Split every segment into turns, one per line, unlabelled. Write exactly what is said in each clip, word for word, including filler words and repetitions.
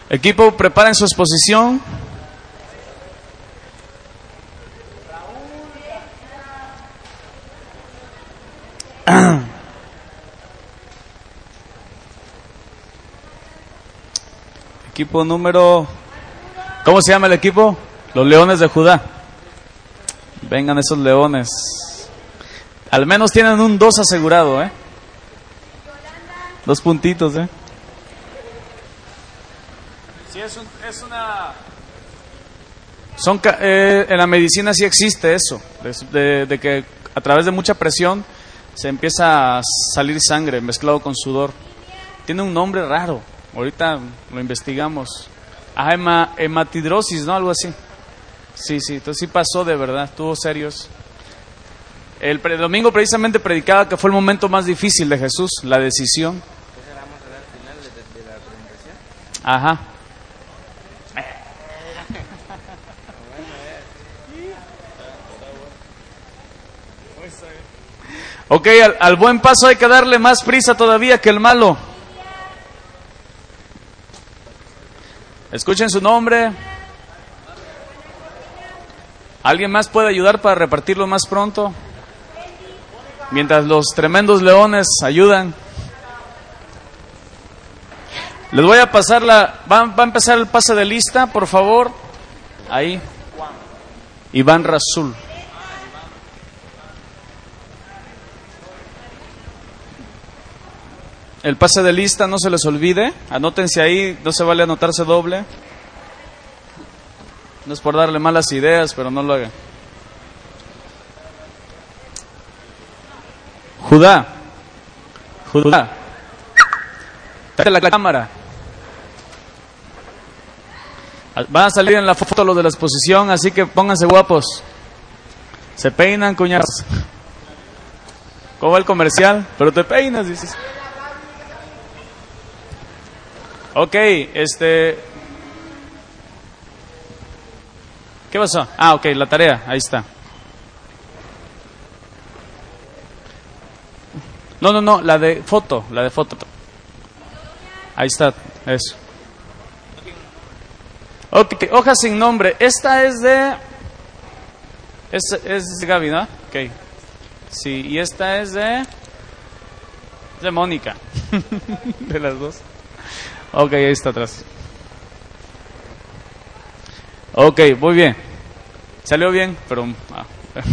Equipo, preparen su exposición. Equipo número... ¿Cómo se llama el equipo? Los Leones de Judá. Vengan esos leones. Al menos tienen un dos asegurado, ¿eh? Dos puntitos, ¿eh? Sí, es, un, es una... Son, eh, en la medicina sí existe eso, de, de, de que a través de mucha presión se empieza a salir sangre mezclado con sudor. Tiene un nombre raro, ahorita lo investigamos. Ah, hema, hematidrosis, ¿no? Algo así. Sí, sí, entonces sí pasó de verdad, estuvo serios. El, pre, el domingo precisamente predicaba que fue el momento más difícil de Jesús, la decisión.
¿Entonces vamos a ver al final de, de, de la presentación?
Ajá. Ok, al, al buen paso hay que darle más prisa todavía que el malo. Escuchen su nombre. ¿Alguien más puede ayudar para repartirlo más pronto? Mientras los tremendos leones ayudan. Les voy a pasar la... Va, va a empezar el pase de lista, por favor. Ahí. Iván Rasul. El pase de lista, no se les olvide. Anótense ahí, no se vale anotarse doble. No es por darle malas ideas, pero no lo hagan. Judá. Judá. Date la cámara. Van a salir en la foto los de la exposición, así que pónganse guapos. Se peinan, cuñados. ¿Cómo va el comercial? Pero te peinas, dices. Ok, este... ¿Qué pasó? Ah, ok, la tarea, ahí está. No, no, no, la de foto, la de foto. Ahí está, eso. Ok, hoja sin nombre. Esta es de... Es, es de Gaby, ¿no? Ok. Sí, y esta es de... De Mónica. De las dos. Ok, ahí está atrás. Ok, muy bien. Salió bien, pero... Ah.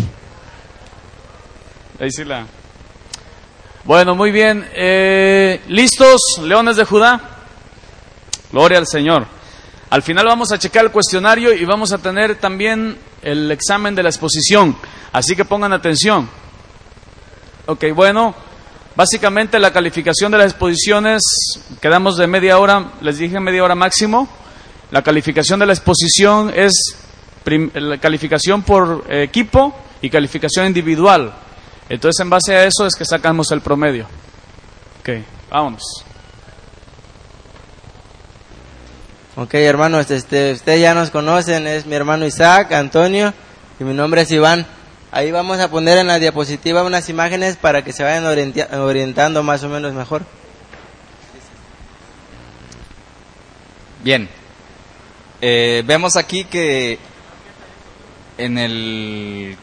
Ahí sí la... Bueno, muy bien. Eh, ¿Listos, leones de Judá? Gloria al Señor. Al final vamos a checar el cuestionario y vamos a tener también el examen de la exposición. Así que pongan atención. Ok, bueno... Básicamente la calificación de las exposiciones, quedamos de media hora, les dije media hora máximo. La calificación de la exposición es prim, la calificación por equipo y calificación individual. Entonces en base a eso es que sacamos el promedio. Ok, vámonos.
Ok, hermanos, este, ustedes ya nos conocen, es mi hermano Isaac, Antonio, y mi nombre es Iván. Ahí vamos a poner en la diapositiva unas imágenes para que se vayan orienta- orientando más o menos mejor.
Bien. Eh, vemos aquí que en el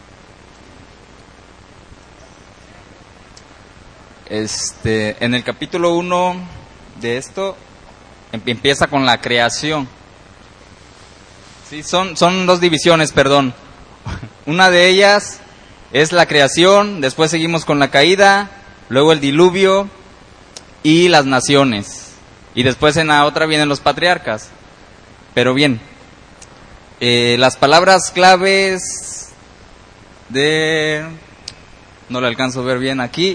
este en el capítulo uno de esto empieza con la creación. Sí, son son dos divisiones, perdón. Una de ellas es la creación, después seguimos con la caída, luego el diluvio y las naciones. Y después en la otra vienen los patriarcas. Pero bien, eh, las palabras claves de... No lo alcanzo a ver bien aquí.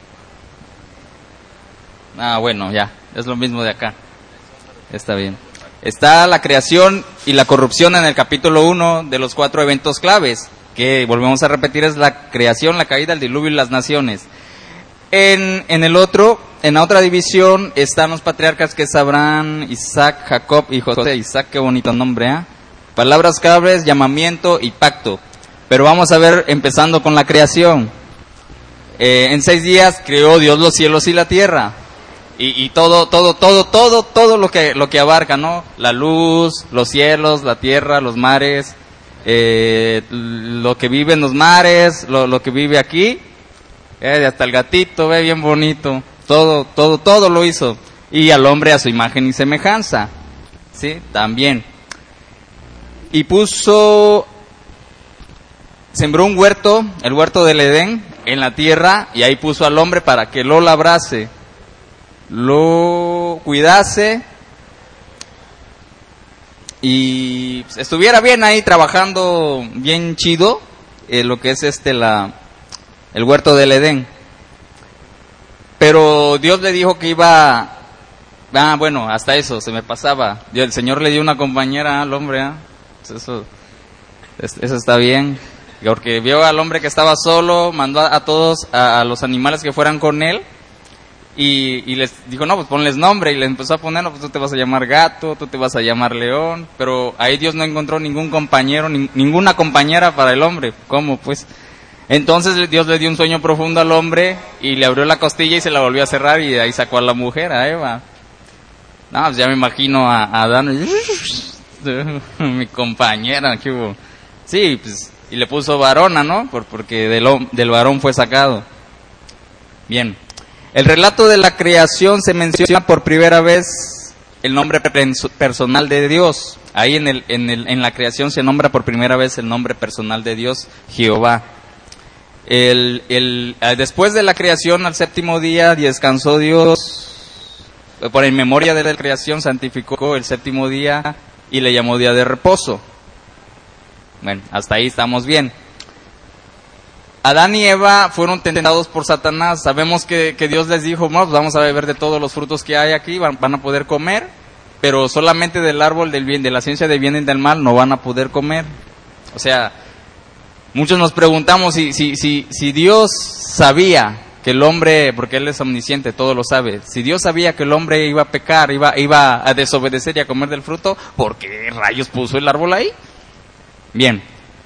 Ah, bueno, ya, es lo mismo de acá. Está bien. Está la creación y la corrupción en el capítulo uno de los cuatro eventos claves, que volvemos a repetir es la creación, la caída, el diluvio y las naciones. En, en el otro, en la otra división están los patriarcas que es Abraham, Isaac, Jacob y José. Isaac, qué bonito nombre, ¿eh? Palabras claves, llamamiento y pacto. Pero vamos a ver, empezando con la creación. Eh, en seis días creó Dios los cielos y la tierra. Y, y todo, todo, todo, todo, todo lo que, lo que abarca, ¿no? La luz, los cielos, la tierra, los mares, eh, lo que vive en los mares, lo, lo que vive aquí, eh, hasta el gatito, ve bien bonito, todo, todo, todo lo hizo. Y al hombre a su imagen y semejanza, ¿sí? También. Y puso, sembró un huerto, el huerto del Edén, en la tierra, y ahí puso al hombre para que lo labrase, lo cuidase y estuviera bien ahí trabajando bien chido, eh, lo que es este la el huerto del Edén. Pero Dios le dijo que iba, ah bueno, hasta eso se me pasaba. El Señor le dio una compañera al hombre, ¿eh? Eso, eso está bien, porque vio al hombre que estaba solo, mandó a, a todos, a, a los animales que fueran con él. Y, y les dijo, no, pues ponles nombre, y les empezó a poner, no, pues tú te vas a llamar gato, tú te vas a llamar león, pero ahí Dios no encontró ningún compañero, ni, ninguna compañera para el hombre. ¿Cómo pues? Entonces Dios le dio un sueño profundo al hombre y le abrió la costilla y se la volvió a cerrar, y de ahí sacó a la mujer, a Eva. No, pues ya me imagino a, a Adán, mi compañera, ¿qué hubo? Sí, pues, y le puso varona, ¿no? Por, porque del, del varón fue sacado. Bien. El relato de la creación se menciona por primera vez el nombre personal de Dios. Ahí en, el, en, el, en la creación se nombra por primera vez el nombre personal de Dios, Jehová. El, el, después de la creación, al séptimo día, descansó Dios. Por en memoria de la creación, santificó el séptimo día y le llamó día de reposo. Bueno, hasta ahí estamos bien. Adán y Eva fueron tentados por Satanás. Sabemos que, que Dios les dijo, no, pues vamos a beber de todos los frutos que hay aquí, van, van a poder comer, pero solamente del árbol del bien, de la ciencia del bien y del mal, no van a poder comer. O sea, muchos nos preguntamos si, si, si, si Dios sabía que el hombre, porque Él es omnisciente, todo lo sabe, si Dios sabía que el hombre iba a pecar, iba, iba a desobedecer y a comer del fruto, ¿por qué rayos puso el árbol ahí? Bien.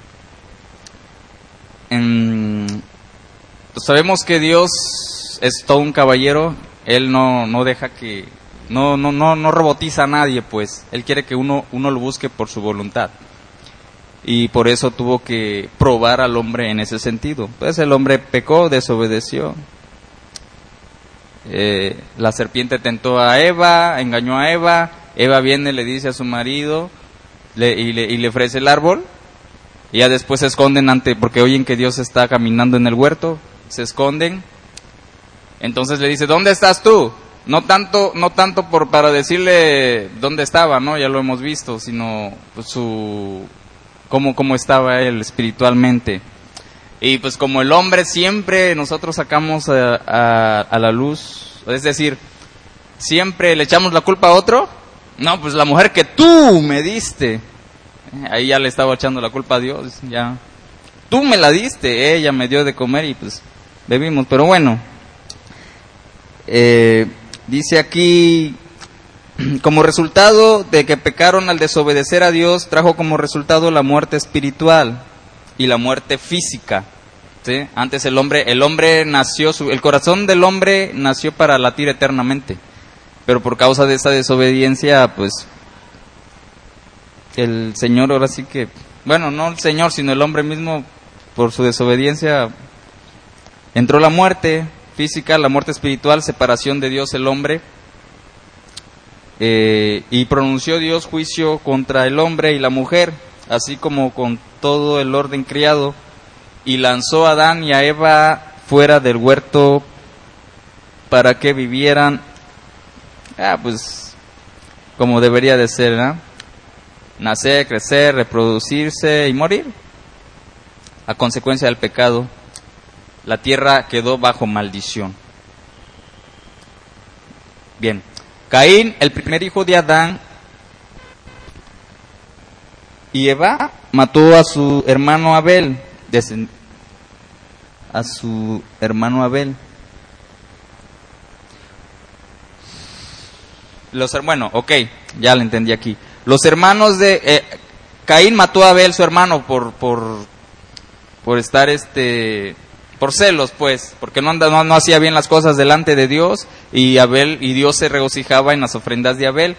En, pues sabemos que Dios es todo un caballero. Él no, no deja que, no, no, no, no robotiza a nadie, pues. Él quiere que uno, uno lo busque por su voluntad. Y por eso tuvo que probar al hombre en ese sentido. Pues el hombre pecó, desobedeció. Eh, la serpiente tentó a Eva, engañó a Eva. Eva viene, le dice a su marido le, y, le, y le ofrece el árbol. Y ya después se esconden ante, porque oyen que Dios está caminando en el huerto, se esconden. Entonces le dice, ¿dónde estás tú? No tanto, no tanto por para decirle dónde estaba, ¿no? Ya lo hemos visto, sino pues, su cómo cómo estaba él espiritualmente. Y pues como el hombre siempre nosotros sacamos a, a, a la luz, es decir, siempre le echamos la culpa a otro. No, pues la mujer que tú me diste. Ahí ya le estaba echando la culpa a Dios, ya. Tú me la diste, ella me dio de comer y pues bebimos. Pero bueno, eh, dice aquí, como resultado de que pecaron al desobedecer a Dios, trajo como resultado la muerte espiritual y la muerte física. ¿Sí? Antes el hombre, el hombre nació, su, el corazón del hombre nació para latir eternamente, pero por causa de esa desobediencia, pues el Señor ahora sí que, bueno, no el Señor, sino el hombre mismo, por su desobediencia, entró la muerte física, la muerte espiritual, separación de Dios el hombre, eh, y pronunció Dios juicio contra el hombre y la mujer, así como con todo el orden criado, y lanzó a Adán y a Eva fuera del huerto para que vivieran, ah, pues, como debería de ser, ¿no? Nacer, crecer, reproducirse y morir. A consecuencia del pecado, la tierra quedó bajo maldición. Bien, Caín, el primer hijo de Adán y Eva, mató a su hermano Abel, a su hermano Abel. Los, bueno, ok, ya lo entendí aquí. Los hermanos de eh, Caín mató a Abel, su hermano, por por por estar este por celos, pues, porque no, anda, no, no hacía bien las cosas delante de Dios, y Abel y Dios se regocijaba en las ofrendas de Abel.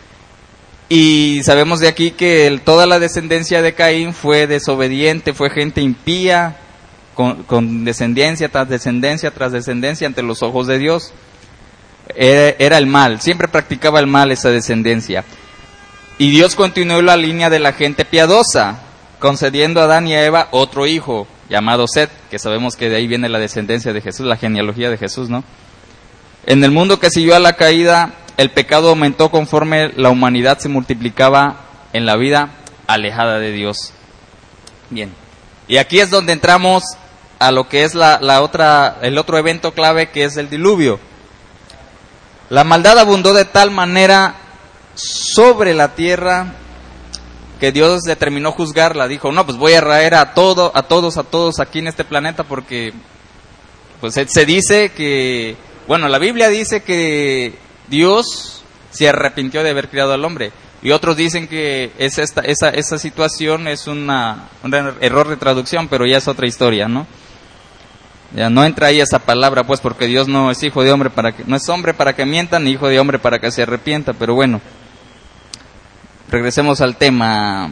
Y sabemos de aquí que el, toda la descendencia de Caín fue desobediente, fue gente impía, con, con descendencia tras descendencia tras descendencia ante los ojos de Dios. Era, era el mal, siempre practicaba el mal esa descendencia. Y Dios continuó la línea de la gente piadosa, concediendo a Adán y a Eva otro hijo, llamado Set, que sabemos que de ahí viene la descendencia de Jesús, la genealogía de Jesús, ¿no? En el mundo que siguió a la caída, el pecado aumentó conforme la humanidad se multiplicaba en la vida alejada de Dios. Bien, y aquí es donde entramos a lo que es la, la otra, el otro evento clave, que es el diluvio. La maldad abundó de tal manera sobre la tierra que Dios determinó juzgarla. Dijo, no, pues voy a raer a todo, a todos, a todos aquí en este planeta, porque pues se dice que, bueno, la Biblia dice que Dios se arrepintió de haber creado al hombre, y otros dicen que es esta, esa, esa situación es una, un error de traducción, pero ya es otra historia, ¿no? Ya no entra ahí esa palabra, pues, porque Dios no es hijo de hombre para que, no es hombre para que mienta, ni hijo de hombre para que se arrepienta. Pero bueno, regresemos al tema.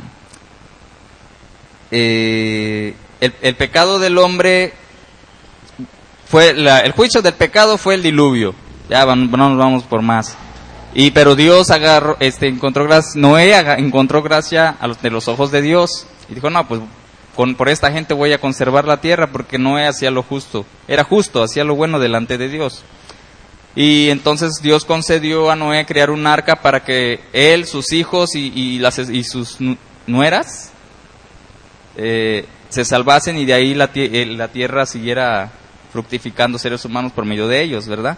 Eh, el, el pecado del hombre fue la, el juicio del pecado fue el diluvio. Ya no nos vamos por más. Y pero Dios agarró, este, encontró gracia, Noé aga, encontró gracia a los, de los ojos de Dios, y dijo, no, pues con, por esta gente voy a conservar la tierra, porque Noé hacía lo justo, era justo, hacía lo bueno delante de Dios. Y entonces Dios concedió a Noé crear un arca para que él, sus hijos y, y, las, y sus nueras eh, se salvasen, y de ahí la, la tierra siguiera fructificando seres humanos por medio de ellos, ¿verdad?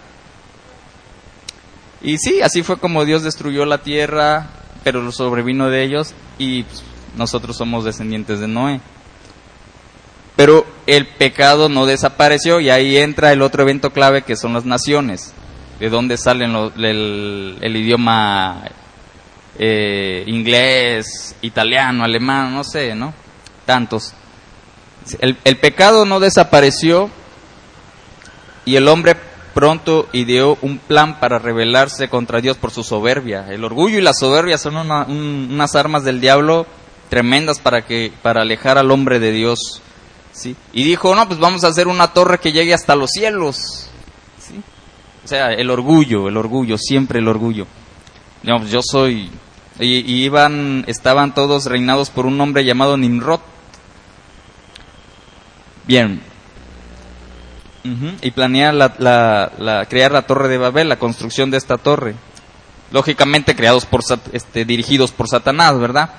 Y sí, así fue como Dios destruyó la tierra, pero lo sobrevino de ellos, y pues, nosotros somos descendientes de Noé. Pero el pecado no desapareció, y ahí entra el otro evento clave, que son las naciones, de donde salen lo, el, el idioma eh, inglés, italiano, alemán, no sé, ¿no? Tantos. El, el pecado no desapareció, y el hombre pronto ideó un plan para rebelarse contra Dios por su soberbia. El orgullo y la soberbia son una, un, unas armas del diablo tremendas para que para alejar al hombre de Dios, ¿sí? Y dijo, no, pues vamos a hacer una torre que llegue hasta los cielos, ¿sí? O sea, el orgullo, el orgullo, siempre el orgullo. No, pues yo soy... Y, y iban, estaban todos reinados por un hombre llamado Nimrod. Bien. Uh-huh. Y planean la, la, la, crear la torre de Babel, la construcción de esta torre. Lógicamente creados por, este, dirigidos por Satanás, ¿verdad?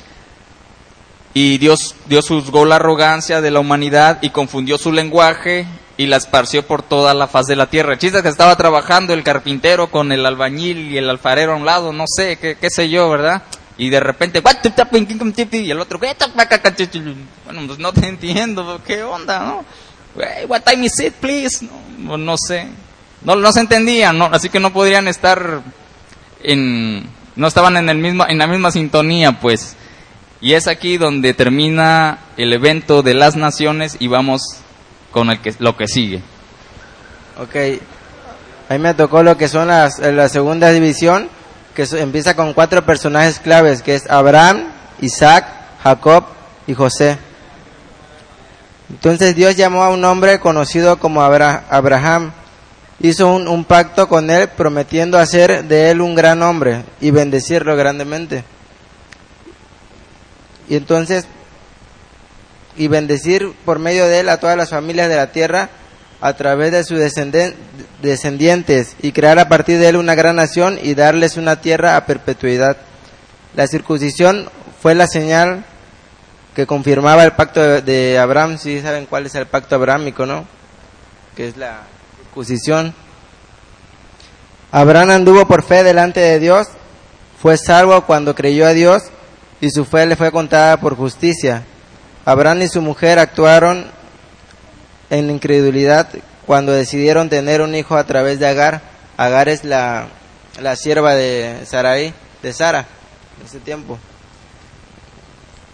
Y Dios, Dios juzgó la arrogancia de la humanidad y confundió su lenguaje y la esparció por toda la faz de la tierra. El chiste es que estaba trabajando el carpintero con el albañil y el alfarero a un lado, no sé, qué, qué sé yo, ¿verdad? Y de repente, y el otro, bueno, pues no te entiendo, ¿qué onda, no? What time is it, please? No, no sé, no, no se entendían, ¿no? Así que no podrían estar en, no estaban en el mismo, en la misma sintonía, pues. Y es aquí donde termina el evento de las naciones y vamos con el que, lo que sigue.
Ok, ahí me tocó lo que son las, la segunda división, que so, empieza con cuatro personajes claves, que es Abraham, Isaac, Jacob y José. Entonces Dios llamó a un hombre conocido como Abra, Abraham, hizo un, un pacto con él prometiendo hacer de él un gran hombre y bendecirlo grandemente. Y entonces, y bendecir por medio de él a todas las familias de la tierra a través de sus descenden, descendientes, y crear a partir de él una gran nación y darles una tierra a perpetuidad. La circuncisión fue la señal que confirmaba el pacto de, de Abraham. Si ¿sí saben cuál es el pacto abrámico, ¿no? Que es la circuncisión. Abraham anduvo por fe delante de Dios, fue salvo cuando creyó a Dios, y su fe le fue contada por justicia. Abraham y su mujer actuaron en incredulidad cuando decidieron tener un hijo a través de Agar. Agar es la, la sierva de Sarai, de Sara, en ese tiempo.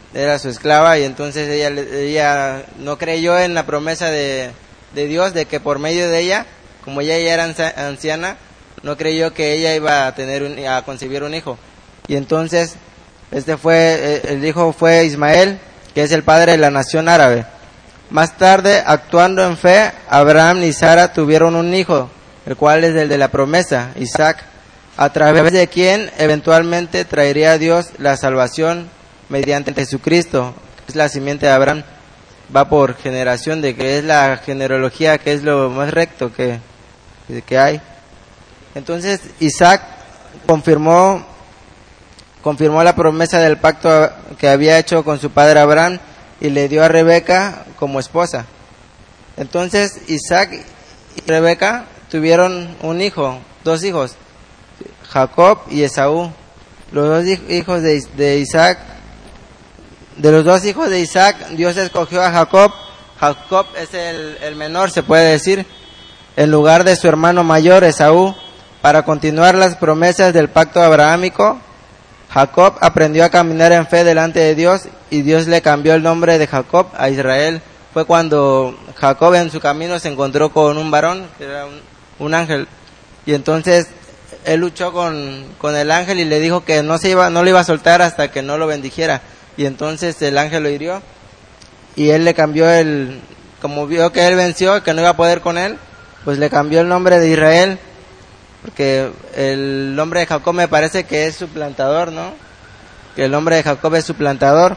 era su esclava, y entonces ella, ella no creyó en la promesa de, de Dios, de que por medio de ella, como ella ya era anciana, no creyó que ella iba a tener un, a concebir un hijo. Y entonces este fue el hijo fue Ismael, que es el padre de la nación árabe. Más tarde, actuando en fe, Abraham y Sara tuvieron un hijo, el cual es el de la promesa, Isaac, a través de quien eventualmente traería a Dios la salvación mediante Jesucristo, que es la simiente de Abraham. Va por generación, de que es la genealogía, que es lo más recto que, que hay. Entonces Isaac confirmó confirmó la promesa del pacto que había hecho con su padre Abraham y le dio a Rebeca como esposa. Entonces Isaac y Rebeca tuvieron un hijo, dos hijos, Jacob y Esaú. Los dos hijos de, de Isaac, de los dos hijos de Isaac, Dios escogió a Jacob. Jacob es el, el menor, se puede decir, en lugar de su hermano mayor, Esaú, para continuar las promesas del pacto abrahámico. Jacob aprendió a caminar en fe delante de Dios y Dios le cambió el nombre de Jacob a Israel. Fue cuando Jacob en su camino se encontró con un varón, que era un, un ángel, y entonces él luchó con, con el ángel y le dijo que no se iba, no lo iba a soltar hasta que no lo bendijera. Y entonces el ángel lo hirió y él le cambió el, como vio que él venció, que no iba a poder con él, pues le cambió el nombre de Israel. Porque el nombre de Jacob me parece que es suplantador, ¿no? Que el nombre de Jacob es suplantador.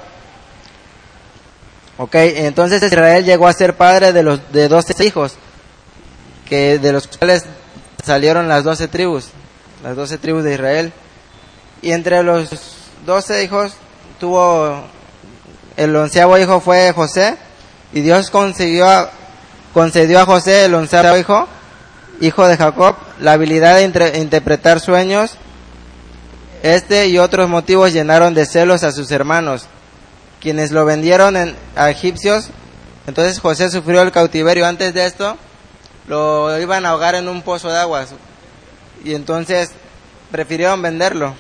Ok, entonces Israel llegó a ser padre de los de doce hijos, que de los cuales salieron las doce tribus, las doce tribus de Israel. Y entre los doce hijos tuvo, el onceavo hijo fue José, y Dios concedió a, concedió a José, el onceavo hijo, hijo de Jacob, la habilidad de inter- interpretar sueños. Este y otros motivos llenaron de celos a sus hermanos, quienes lo vendieron en, a egipcios. Entonces José sufrió el cautiverio. Antes de esto lo iban a ahogar en un pozo de aguas, y entonces prefirieron venderlo.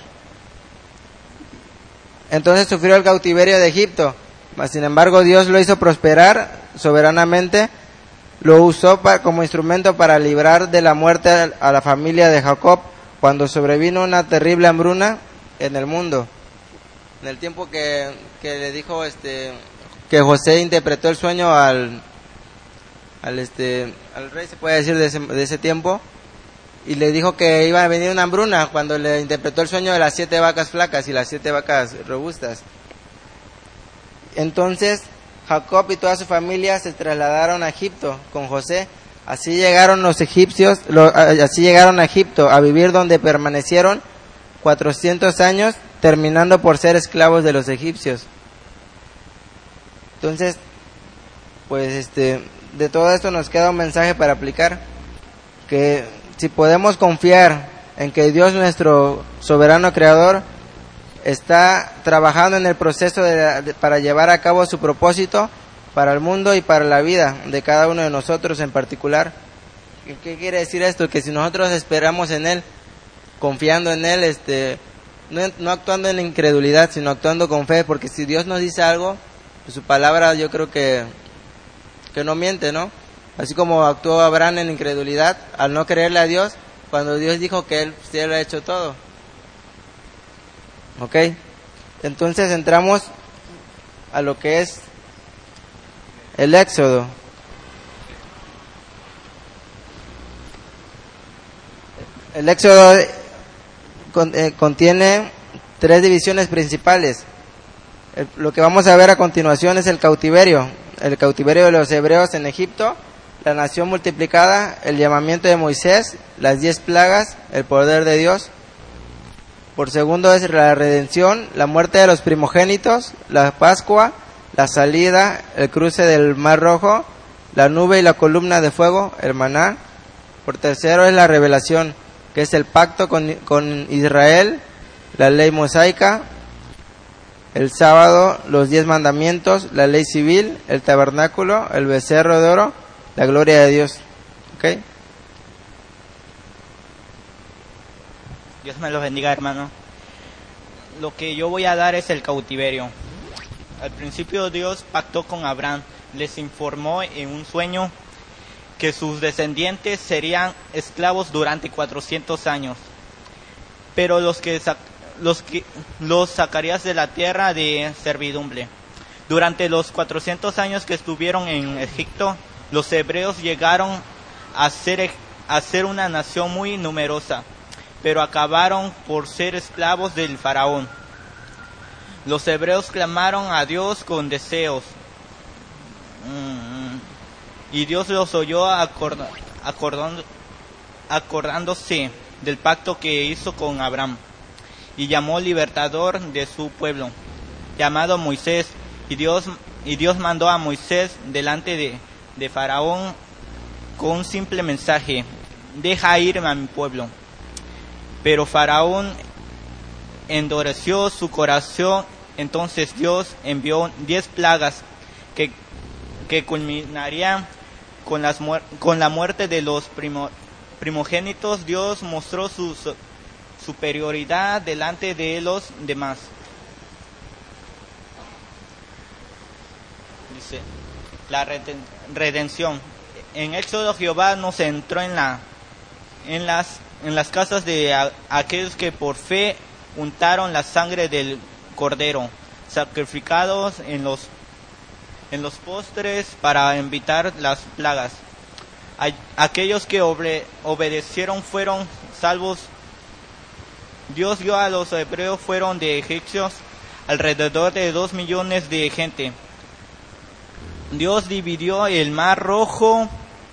Entonces sufrió el cautiverio de Egipto, mas sin embargo Dios lo hizo prosperar soberanamente. Lo usó para, como instrumento para librar de la muerte a la familia de Jacob cuando sobrevino una terrible hambruna en el mundo. En el tiempo que, que le dijo este que José interpretó el sueño al al este al rey, se puede decir, de ese, de ese tiempo, y le dijo que iba a venir una hambruna cuando le interpretó el sueño de las siete vacas flacas y las siete vacas robustas. Entonces Jacob y toda su familia se trasladaron a Egipto con José. Así llegaron los egipcios, lo, así llegaron a Egipto a vivir, donde permanecieron cuatrocientos años, terminando por ser esclavos de los egipcios. Entonces, pues este, de todo esto nos queda un mensaje para aplicar, que si podemos confiar en que Dios, nuestro soberano creador, está trabajando en el proceso de, de, para llevar a cabo su propósito para el mundo y para la vida de cada uno de nosotros en particular. ¿Qué quiere decir esto? Que si nosotros esperamos en Él, confiando en Él, este, no, no actuando en incredulidad, sino actuando con fe, porque si Dios nos dice algo, pues su palabra yo creo que, que no miente, ¿no? Así como actuó Abraham en incredulidad al no creerle a Dios, cuando Dios dijo que Él, sí, Él ha hecho todo. Ok, entonces entramos a lo que es el Éxodo. El Éxodo con, eh, contiene tres divisiones principales. El, lo que vamos a ver a continuación es el cautiverio, el cautiverio de los hebreos en Egipto, la nación multiplicada, el llamamiento de Moisés, las diez plagas, el poder de Dios. Por segundo es la redención, la muerte de los primogénitos, la Pascua, la salida, el cruce del Mar Rojo, la nube y la columna de fuego, el maná. Por tercero es la revelación, que es el pacto con, con Israel, la ley mosaica, el sábado, los diez mandamientos, la ley civil, el tabernáculo, el becerro de oro, la gloria de Dios. ¿Ok?
Dios me los bendiga, hermano. Lo que yo voy a dar es el cautiverio. al principio Dios pactó con Abraham, les informó en un sueño que sus descendientes serían esclavos durante cuatrocientos años, pero los que, los que los sacarías de la tierra de servidumbre. Durante los cuatrocientos años que estuvieron en Egipto, los hebreos llegaron a ser, a ser una nación muy numerosa, pero acabaron por ser esclavos del faraón. Los hebreos clamaron a Dios con deseos, y Dios los oyó acord, acordando, acordándose del pacto que hizo con Abraham, y llamó libertador de su pueblo, llamado Moisés, y Dios, y Dios mandó a Moisés delante de, de Faraón con un simple mensaje: deja ir a mi pueblo. Pero Faraón endureció su corazón, entonces Dios envió diez plagas que, que culminarían con, las muer- con la muerte de los primo- primogénitos. Dios mostró su, su superioridad delante de los demás. Dice, la reden- redención. En Éxodo, Jehová nos entró en, la, en, las, en las casas de a- aquellos que por fe untaron la sangre del cordero, sacrificados en los, en los postres para evitar las plagas. A- aquellos que obre- obedecieron fueron salvos. Dios dio a los hebreos fueron de egipcios alrededor de dos millones de gente. Dios dividió el mar Rojo,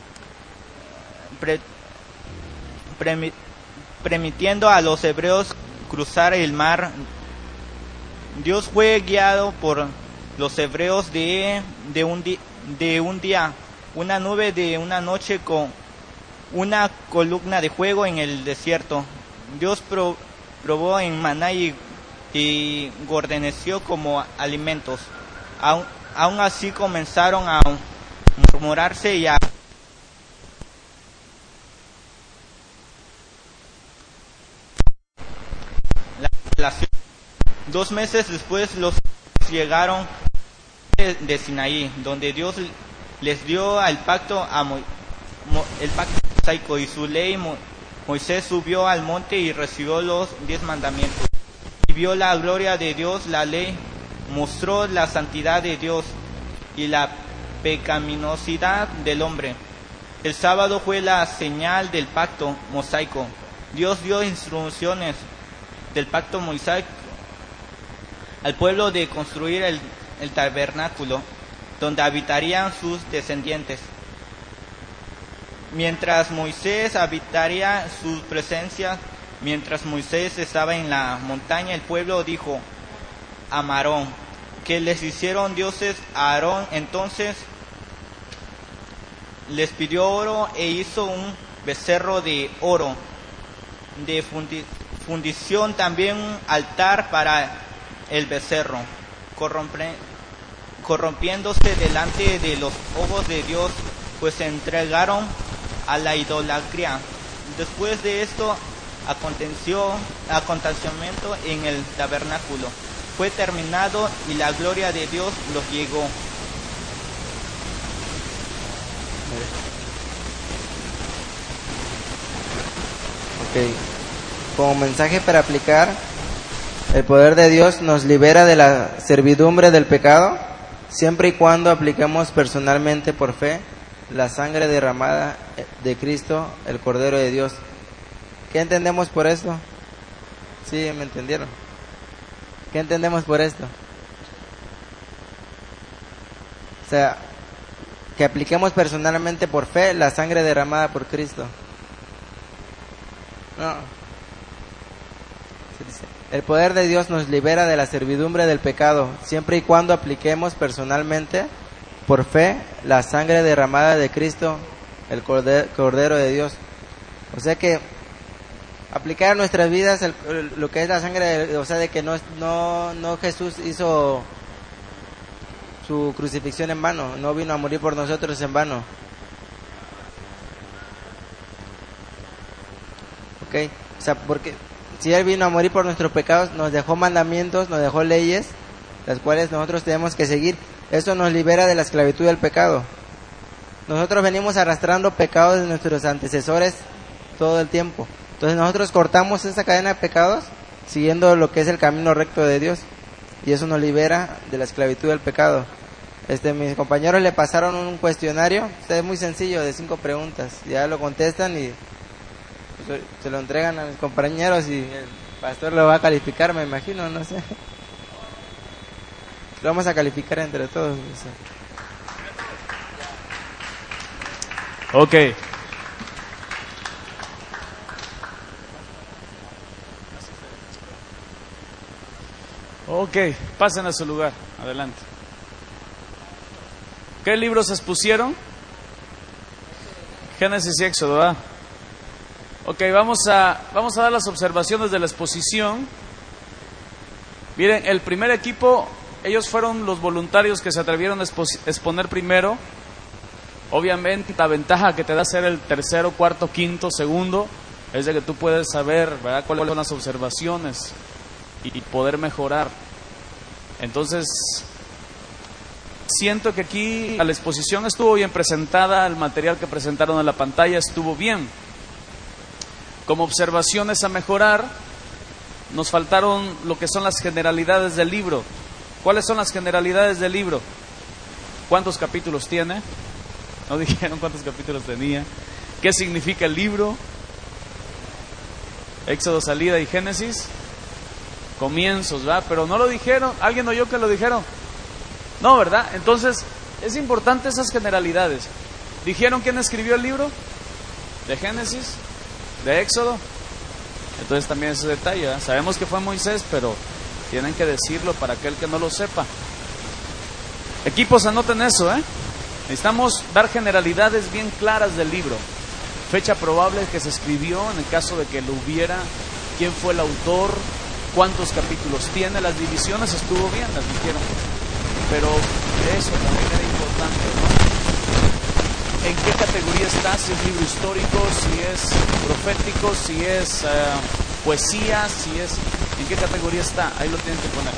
pre, pre, permitiendo a los hebreos cruzar el mar. Dios fue guiado por los hebreos de, de, un, di, de un día, una nube de una noche con una columna de fuego en el desierto. Dios pro, probó en maná y, y gordeneció como alimentos. Aún, aún así comenzaron a murmurarse y a la relación. Dos meses después los llegaron de, de Sinaí, donde Dios les dio el pacto a Mo, Mo, el pacto mosaico y su ley. Mo, Moisés subió al monte y recibió los diez mandamientos. Y vio la gloria de Dios. La ley mostró la santidad de Dios y la pecaminosidad del hombre. El sábado fue la señal del pacto mosaico. Dios dio instrucciones del pacto mosaico al pueblo de construir el, el tabernáculo donde habitarían sus descendientes. Mientras Moisés habitaría su presencia, mientras Moisés estaba en la montaña, el pueblo dijo a Aarón que les hicieron dioses a Aarón. Entonces les pidió oro e hizo un becerro de oro de fundi- fundición, también un altar para el becerro, corrompe- corrompiéndose delante de los ojos de Dios, pues se entregaron a la idolatría. Después de esto, aconteció acontecimiento en el tabernáculo fue terminado y la gloria de Dios los llegó.
Ok. Como mensaje para aplicar, el poder de Dios nos libera de la servidumbre del pecado, siempre y cuando apliquemos personalmente por fe la sangre derramada de Cristo, el Cordero de Dios. ¿Qué entendemos por esto? ¿Sí me entendieron? ¿Qué entendemos por esto? O sea, que apliquemos personalmente por fe la sangre derramada por Cristo. No. El poder de Dios nos libera de la servidumbre del pecado, siempre y cuando apliquemos personalmente por fe la sangre derramada de Cristo, el Cordero de Dios. O sea que aplicar a nuestras vidas el, lo que es la sangre, o sea, de que no, no, no Jesús hizo su crucifixión en vano, no vino a morir por nosotros en vano. Ok, o sea, porque si Él vino a morir por nuestros pecados, nos dejó mandamientos, nos dejó leyes las cuales nosotros tenemos que seguir. Esto nos libera de la esclavitud del pecado. Nosotros venimos arrastrando pecados de nuestros antecesores todo el tiempo. Entonces nosotros cortamos esa cadena de pecados siguiendo lo que es el camino recto de Dios. Y eso nos libera de la esclavitud del pecado. Este, mis compañeros le pasaron un cuestionario, este es muy sencillo, de cinco preguntas. Ya lo contestan y pues, se lo entregan a mis compañeros y el pastor lo va a calificar, me imagino, no sé. Lo vamos a calificar entre todos.
Ok. Ok, pasen a su lugar, adelante. ¿Qué libros expusieron? Génesis y Éxodo, ¿verdad? Ok, vamos a, vamos a dar las observaciones de la exposición. Miren, el primer equipo, ellos fueron los voluntarios que se atrevieron a expo- exponer primero. Obviamente la ventaja que te da ser el tercero, cuarto, quinto, segundo es de que tú puedes saber, ¿verdad?, cuáles son las observaciones y, y poder mejorar. Entonces, siento que aquí la exposición estuvo bien presentada, el material que presentaron en la pantalla estuvo bien. Como observaciones a mejorar, nos faltaron lo que son las generalidades del libro. ¿Cuáles son las generalidades del libro? ¿Cuántos capítulos tiene? No dijeron cuántos capítulos tenía. ¿Qué significa el libro? Éxodo, salida y Génesis. Comienzos, ¿verdad? Pero no lo dijeron. ¿Alguien oyó que lo dijeron? No, ¿verdad? Entonces, es importante esas generalidades. ¿Dijeron quién escribió el libro? ¿De Génesis? ¿De Éxodo? Entonces también ese detalle, ¿verdad? Sabemos que fue Moisés, pero tienen que decirlo para aquel que no lo sepa. Equipos, anoten eso, ¿eh? Necesitamos dar generalidades bien claras del libro. Fecha probable que se escribió, en el caso de que lo hubiera, quién fue el autor, cuántos capítulos tiene, las divisiones estuvo bien, las dijeron. Pero eso también era importante, ¿no? ¿En qué categoría está? Si es libro histórico, si es profético, si es uh, poesía, si es... ¿En qué categoría está? Ahí lo tienen que poner.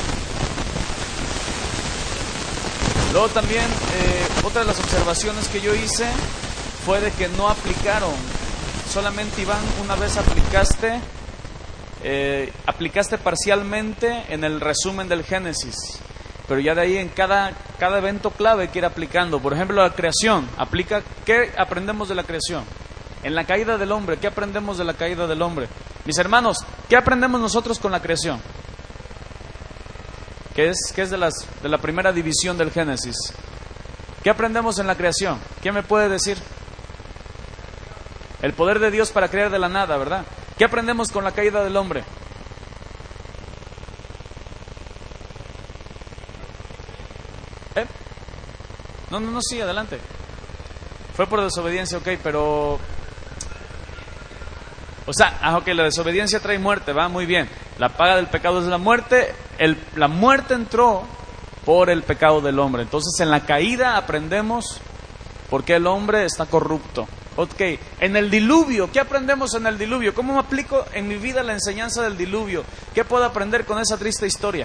Luego también, eh, otra de las observaciones que yo hice fue de que no aplicaron. Solamente, Iván, una vez aplicaste, eh, aplicaste parcialmente en el resumen del Génesis. Pero ya de ahí en cada, cada evento clave que ir aplicando. Por ejemplo, la creación. Aplica, ¿qué aprendemos de la creación? En la caída del hombre, ¿qué aprendemos de la caída del hombre? Mis hermanos, ¿qué aprendemos nosotros con la creación? Que es, que es de, las, de la primera división del Génesis. ¿Qué aprendemos en la creación? ¿Quién me puede decir? El poder de Dios para crear de la nada, ¿verdad? ¿Qué aprendemos con la caída del hombre? ¿Eh? No, no, no, sí, adelante. Fue por desobediencia, ok, pero... O sea, ah, ok, la desobediencia trae muerte, va, muy bien. La paga del pecado es la muerte. El, la muerte entró por el pecado del hombre. Entonces, en la caída aprendemos por qué el hombre está corrupto. Ok, en el diluvio, ¿qué aprendemos en el diluvio? ¿Cómo me aplico en mi vida la enseñanza del diluvio? ¿Qué puedo aprender con esa triste historia?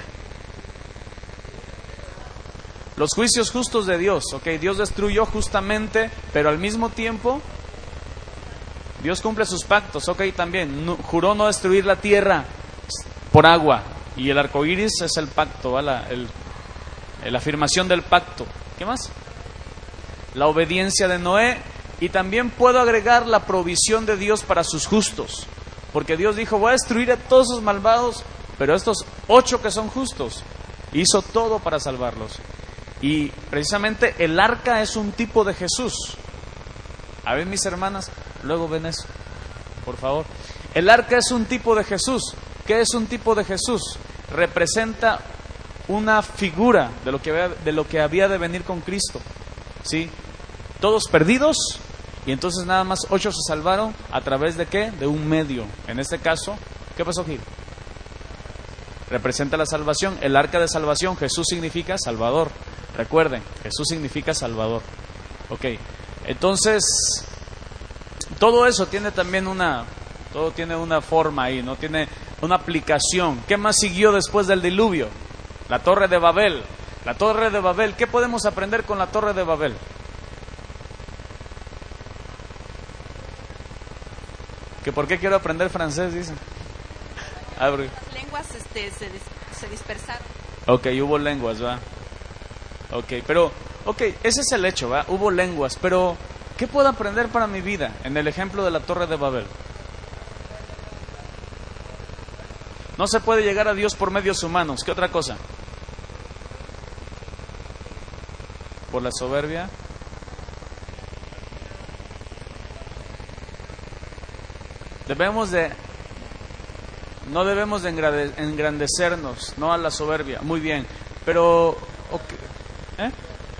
Los juicios justos de Dios, ok, Dios destruyó justamente, pero al mismo tiempo Dios cumple sus pactos, ok, también no, juró no destruir la tierra por agua, y el arco iris es el pacto, ¿vale? el, la afirmación del pacto. ¿Qué más? La obediencia de Noé, y también puedo agregar la provisión de Dios para sus justos, porque Dios dijo, voy a destruir a todos esos malvados, pero estos ocho que son justos, hizo todo para salvarlos. Y precisamente el arca es un tipo de Jesús. A ver, mis hermanas, luego ven eso, por favor. El arca es un tipo de Jesús. ¿Qué es un tipo de Jesús? Representa una figura de lo que había, de lo que había de venir con Cristo, ¿sí? Todos perdidos, y entonces nada más ocho se salvaron. ¿A través de qué? De un medio. En este caso, ¿qué pasó, Gil? Representa la salvación. El arca de salvación, Jesús significa Salvador. Recuerden, Jesús significa Salvador. Ok, entonces todo eso tiene también una, todo tiene una forma ahí, no tiene una aplicación. ¿Qué más siguió después del diluvio? La Torre de Babel. La Torre de Babel. ¿Qué podemos aprender con la Torre de Babel? ¿Que por qué quiero aprender francés? Dicen. Abre.
Las lenguas este, se, dis- se dispersaron.
Ok, hubo lenguas, ¿va? Ok, pero, ok, ese es el hecho, ¿va? Hubo lenguas, pero ¿qué puedo aprender para mi vida en el ejemplo de la Torre de Babel? No se puede llegar a Dios por medios humanos. ¿Qué otra cosa? Por la soberbia. Debemos de, no debemos de engrade- engrandecernos, no a la soberbia. Muy bien, pero, okay. ¿Eh?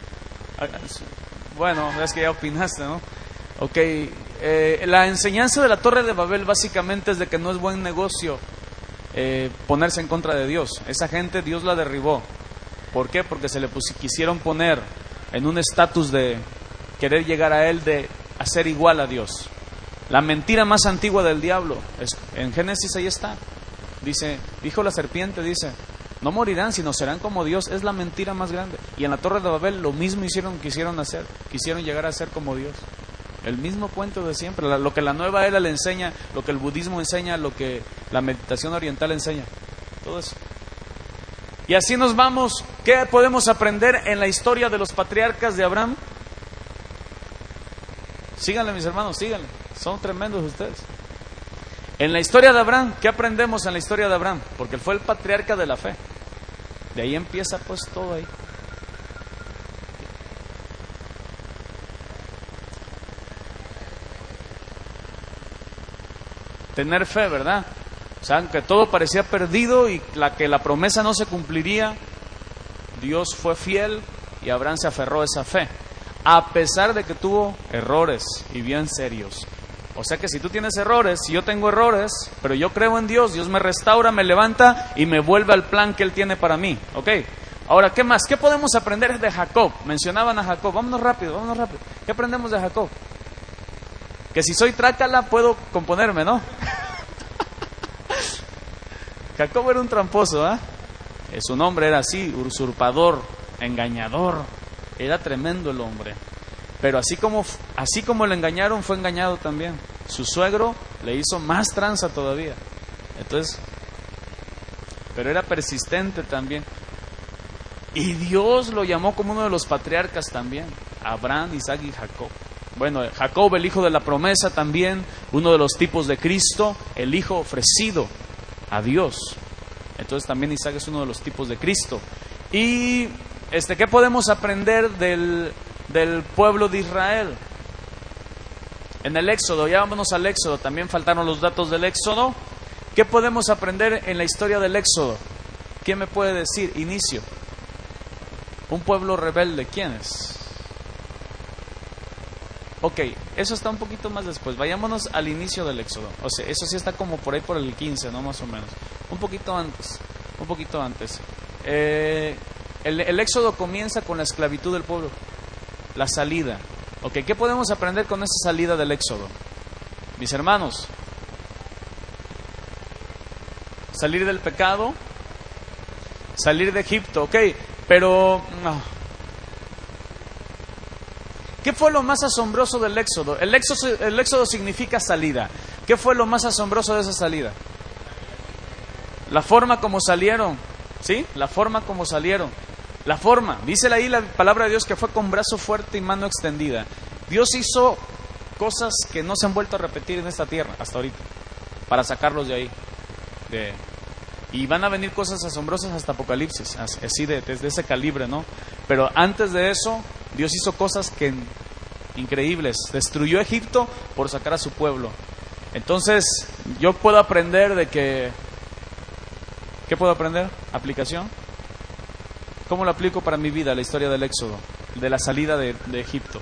Bueno, es que ya opinaste, ¿no? Ok, eh, la enseñanza de la Torre de Babel básicamente es de que no es buen negocio eh, ponerse en contra de Dios. Esa gente Dios la derribó. ¿Por qué? Porque se le pus- quisieron poner en un estatus de querer llegar a Él, de hacer igual a Dios. La mentira más antigua del diablo, es, en Génesis ahí está. Dice, dijo la serpiente, dice, no morirán, sino serán como Dios. Es la mentira más grande. Y en la Torre de Babel lo mismo hicieron, quisieron hacer, quisieron llegar a ser como Dios. El mismo cuento de siempre, la, lo que la nueva era le enseña, lo que el budismo enseña, lo que la meditación oriental enseña, todo eso. Y así nos vamos. ¿Qué podemos aprender en la historia de los patriarcas de Abraham? Síganle, mis hermanos, síganle. Son tremendos ustedes. En la historia de Abraham, ¿qué aprendemos en la historia de Abraham? Porque él fue el patriarca de la fe. De ahí empieza pues todo ahí. Tener fe, ¿verdad? O sea, aunque todo parecía perdido y la que la promesa no se cumpliría, Dios fue fiel y Abraham se aferró a esa fe, a pesar de que tuvo errores y bien serios. O sea que si tú tienes errores, si yo tengo errores, pero yo creo en Dios, Dios me restaura, me levanta y me vuelve al plan que Él tiene para mí. ¿Ok? Ahora, ¿qué más? ¿Qué podemos aprender de Jacob? Mencionaban a Jacob. Vámonos rápido, vámonos rápido. ¿Qué aprendemos de Jacob? Que si soy trácala puedo componerme, ¿no? Jacob era un tramposo, ¿eh? Su nombre era así, usurpador, engañador. Era tremendo el hombre. Pero así como, así como le engañaron, fue engañado también. Su suegro le hizo más tranza todavía. Entonces, pero era persistente también. Y Dios lo llamó como uno de los patriarcas también. Abraham, Isaac y Jacob. Bueno, Jacob, el hijo de la promesa también, uno de los tipos de Cristo, el hijo ofrecido a Dios. Entonces también Isaac es uno de los tipos de Cristo. Y este, ¿qué podemos aprender del, del pueblo de Israel? En el Éxodo, ya vámonos al Éxodo, también faltaron los datos del Éxodo. ¿Qué podemos aprender en la historia del Éxodo? ¿Quién me puede decir? Inicio. Un pueblo rebelde, ¿quién es? Ok, eso está un poquito más después. Vayámonos al inicio del Éxodo. O sea, eso sí está como por ahí por el quince, ¿no? Más o menos. Un poquito antes. Un poquito antes. Eh, el, el Éxodo comienza con la esclavitud del pueblo. La salida. Ok, ¿qué podemos aprender con esa salida del Éxodo? Mis hermanos. Salir del pecado. Salir de Egipto. Ok, pero... No. ¿Qué fue lo más asombroso del Éxodo? El éxodo? El Éxodo significa salida. ¿Qué fue lo más asombroso de esa salida? La forma como salieron. ¿Sí? La forma como salieron. La forma. Dice ahí la palabra de Dios que fue con brazo fuerte y mano extendida. Dios hizo cosas que no se han vuelto a repetir en esta tierra hasta ahorita. Para sacarlos de ahí. De... Y van a venir cosas asombrosas hasta Apocalipsis. Así de, desde ese calibre, ¿no? Pero antes de eso... Dios hizo cosas que increíbles. Destruyó Egipto por sacar a su pueblo. Entonces, yo puedo aprender de que... ¿Qué puedo aprender? ¿Aplicación? ¿Cómo lo aplico para mi vida, la historia del Éxodo? De la salida de, de Egipto.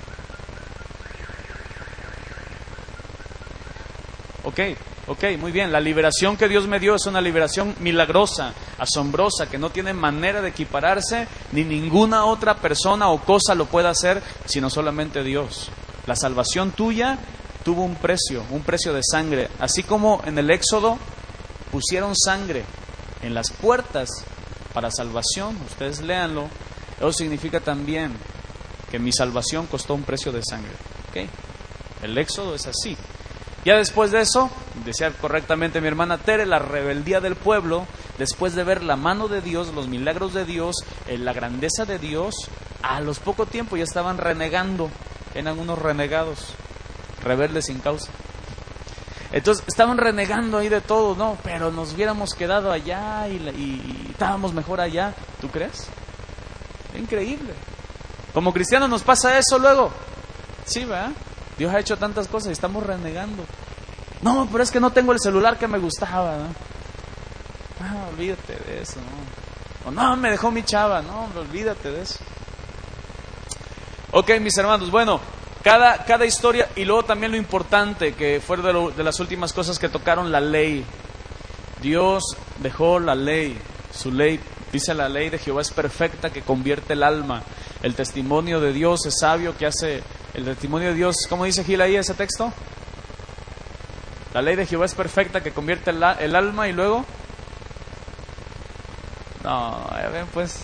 Ok, ok, muy bien. La liberación que Dios me dio es una liberación milagrosa, asombrosa, que no tiene manera de equipararse, ni ninguna otra persona o cosa lo puede hacer, sino solamente Dios. La salvación tuya tuvo un precio, un precio de sangre. Así como en el Éxodo pusieron sangre en las puertas para salvación, ustedes léanlo, eso significa también que mi salvación costó un precio de sangre. ¿Okay? El Éxodo es así. Ya después de eso, decía correctamente mi hermana Tere, la rebeldía del pueblo, después de ver la mano de Dios, los milagros de Dios, eh, la grandeza de Dios, a los poco tiempo ya estaban renegando, eran unos renegados, rebeldes sin causa. Entonces estaban renegando ahí de todo, no, pero nos hubiéramos quedado allá y, y, y estábamos mejor allá. ¿Tú crees? Increíble. Como cristianos nos pasa eso luego. Sí, ¿verdad? Dios ha hecho tantas cosas y estamos renegando. No, pero es que no tengo el celular que me gustaba, ¿no? Ah, olvídate de eso, ¿no? O no, me dejó mi chava, no, olvídate de eso. Ok, mis hermanos, bueno, cada, cada historia, y luego también lo importante, que fue de, lo, de las últimas cosas que tocaron, la ley. Dios dejó la ley, su ley, dice la ley de Jehová es perfecta, que convierte el alma. El testimonio de Dios es sabio, que hace, el testimonio de Dios, ¿cómo dice Gil ahí ese texto? La ley de Jehová es perfecta, que convierte el, el alma, y luego... No, ya ven pues.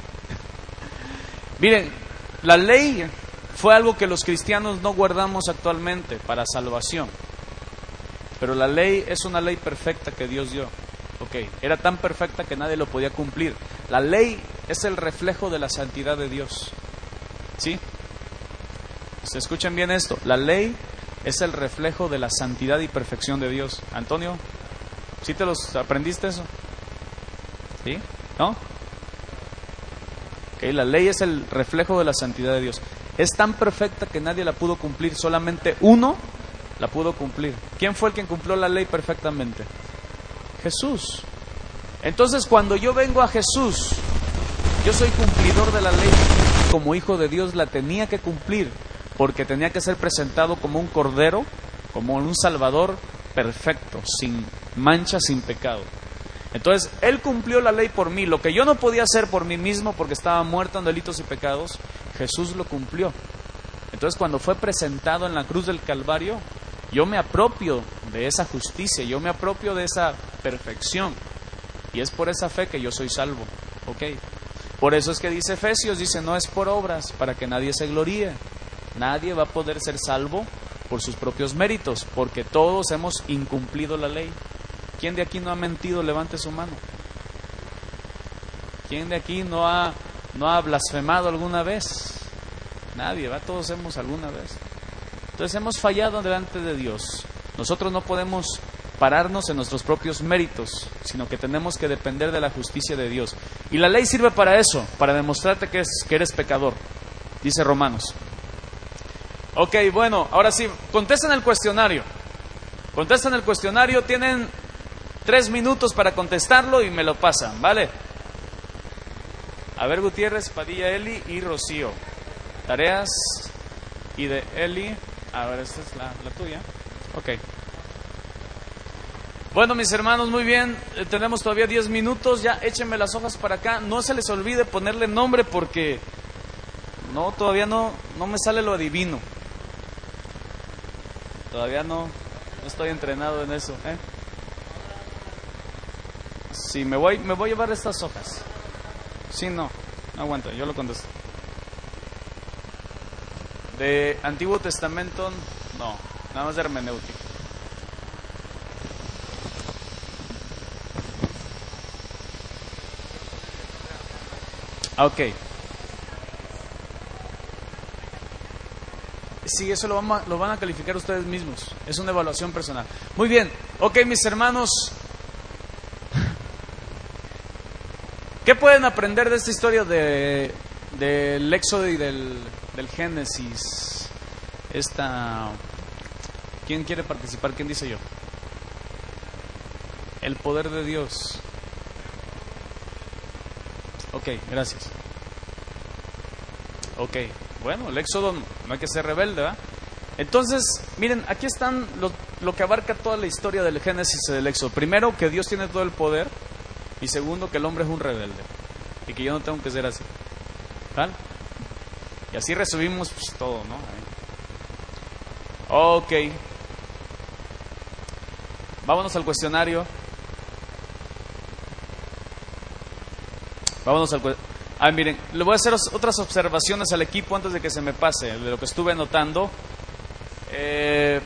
Miren, la ley fue algo que los cristianos no guardamos actualmente para salvación. Pero la ley es una ley perfecta que Dios dio. Ok, era tan perfecta que nadie lo podía cumplir. La ley es el reflejo de la santidad de Dios. ¿Sí? ¿Se escuchan bien esto? La ley es el reflejo de la santidad y perfección de Dios. Antonio, ¿sí te los aprendiste eso? ¿Sí? ¿No? Okay, la ley es el reflejo de la santidad de Dios. Es tan perfecta que nadie la pudo cumplir, solamente uno la pudo cumplir. ¿Quién fue el que cumplió la ley perfectamente? Jesús. Entonces, cuando yo vengo a Jesús, yo soy cumplidor de la ley. Como hijo de Dios la tenía que cumplir, porque tenía que ser presentado como un cordero, como un salvador perfecto, sin mancha, sin pecado. Entonces, Él cumplió la ley por mí. Lo que yo no podía hacer por mí mismo porque estaba muerto en delitos y pecados, Jesús lo cumplió. Entonces, cuando fue presentado en la cruz del Calvario, yo me apropio de esa justicia, yo me apropio de esa perfección. Y es por esa fe que yo soy salvo. ¿Ok? Por eso es que dice Efesios, dice, no es por obras, para que nadie se gloríe. Nadie va a poder ser salvo por sus propios méritos, porque todos hemos incumplido la ley. ¿Quién de aquí no ha mentido? Levante su mano. ¿Quién de aquí no ha, no ha blasfemado alguna vez? Nadie, ¿va? Todos hemos alguna vez. Entonces hemos fallado delante de Dios. Nosotros no podemos pararnos en nuestros propios méritos, sino que tenemos que depender de la justicia de Dios. Y la ley sirve para eso, para demostrarte que, es, que eres pecador, dice Romanos. Ok, bueno, ahora sí, contesten el cuestionario. Contesten el cuestionario, tienen tres minutos para contestarlo y me lo pasan, ¿vale? A ver, Gutiérrez, Padilla, Eli y Rocío. Tareas y de Eli. A ver, esta es la, la tuya. Ok. Bueno, mis hermanos, muy bien. Eh, tenemos todavía diez minutos. Ya échenme las hojas para acá. No se les olvide ponerle nombre porque no, todavía no, no me sale lo adivino. Todavía no, no estoy entrenado en eso, ¿eh? Sí, me voy, me voy a llevar estas hojas. Sí, no, no aguanta, yo lo contesto. De Antiguo Testamento, no, nada más de hermenéutica. Ok. Sí, eso lo, vamos a, lo van a calificar ustedes mismos. Es una evaluación personal. Muy bien. Ok, mis hermanos. ¿Qué pueden aprender de esta historia de del Éxodo y del, del Génesis? Esta... ¿Quién quiere participar? ¿Quién dice yo? El poder de Dios. Ok, gracias. Ok, bueno, el Éxodo no hay que ser rebelde, ¿verdad? Entonces, miren, aquí están lo, lo que abarca toda la historia del Génesis y del Éxodo. Primero, que Dios tiene todo el poder. Y segundo, que el hombre es un rebelde. Y que yo no tengo que ser así. ¿Vale? Y así resumimos pues, todo, ¿no? Ok. Vámonos al cuestionario. Vámonos al... Ah, miren, le voy a hacer otras observaciones al equipo antes de que se me pase, de lo que estuve anotando. Eh,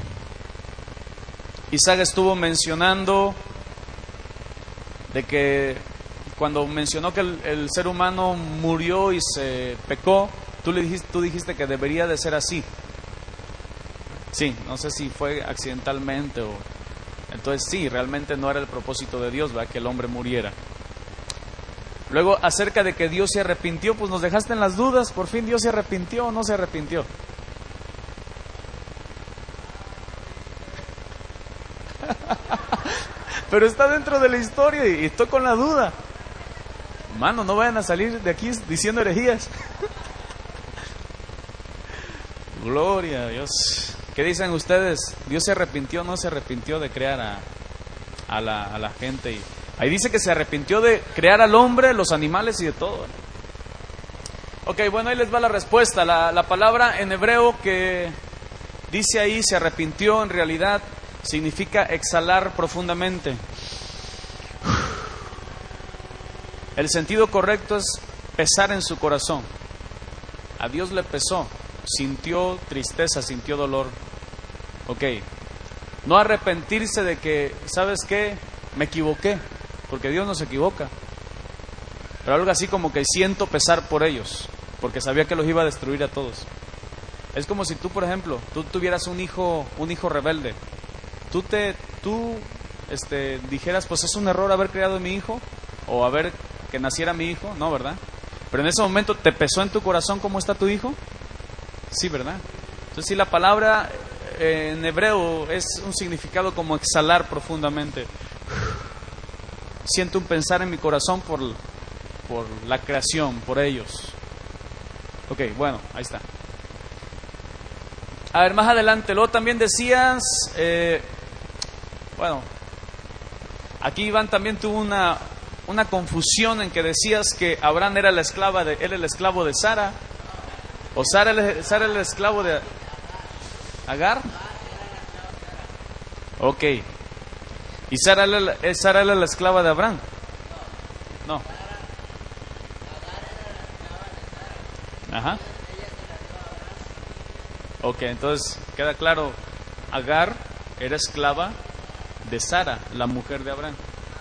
Isaac estuvo mencionando de que cuando mencionó que el, el ser humano murió y se pecó, tú, le dijiste, tú dijiste que debería de ser así. Sí, no sé si fue accidentalmente o... Entonces sí, realmente no era el propósito de Dios, ¿verdad? Que el hombre muriera. Luego, acerca de que Dios se arrepintió, pues nos dejaste en las dudas. Por fin, ¿Dios se arrepintió o no se arrepintió? Pero está dentro de la historia y estoy con la duda. Mano, no vayan a salir de aquí diciendo herejías. Gloria a Dios. ¿Qué dicen ustedes? ¿Dios se arrepintió o no se arrepintió de crear a, a, la, a la gente? Y ahí dice que se arrepintió de crear al hombre, los animales y de todo. Ok, bueno, ahí les va la respuesta. La, la palabra en hebreo que dice ahí, se arrepintió, en realidad significa exhalar profundamente. El sentido correcto es pesar en su corazón. A Dios le pesó, sintió tristeza, sintió dolor. Ok, no arrepentirse de que, ¿sabes qué? Me equivoqué, porque Dios no se equivoca. Pero algo así como que siento pesar por ellos, porque sabía que los iba a destruir a todos. Es como si tú, por ejemplo, tú tuvieras un hijo, un hijo rebelde. Tú te, tú, este, dijeras, pues es un error haber creado a mi hijo o haber que naciera mi hijo, no, ¿verdad? Pero en ese momento te pesó en tu corazón cómo está tu hijo, sí, ¿verdad? Entonces, si la palabra eh, en hebreo es un significado como exhalar profundamente. Siento un pensar en mi corazón por, por la creación, por ellos. Ok, bueno, ahí está. A ver, más adelante, luego también decías, eh, bueno, aquí Iván también tuvo una, una confusión en que decías que Abraham era la esclava de, él el esclavo de Sara, o Sara, Sara era el esclavo de Agar. Ok. ¿Y Sara era, Sara era la esclava de Abraham? No. Ajá. Ok, entonces queda claro, Agar era esclava de Sara, la mujer de Abraham.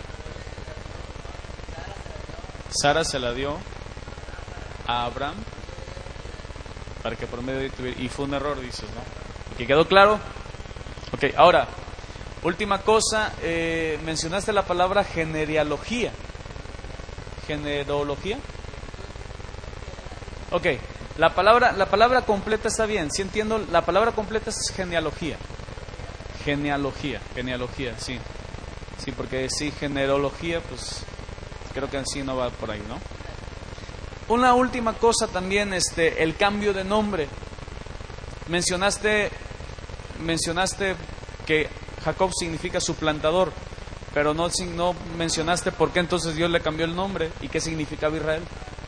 Sara se la dio a Abraham para que por medio de tuviera, y fue un error, dices, ¿no? ¿Que quedó claro? Ok, ahora, última cosa, eh, mencionaste la palabra genealogía. ¿Genealogía? Ok. La palabra, la palabra completa está bien, sí entiendo, la palabra completa es genealogía. Genealogía, genealogía, sí. Sí, porque sí, genealogía, pues creo que en sí no va por ahí, ¿no? Una última cosa también, este, el cambio de nombre. Mencionaste, mencionaste que Jacob significa suplantador, pero no, no mencionaste por qué entonces Dios le cambió el nombre y qué significaba Israel.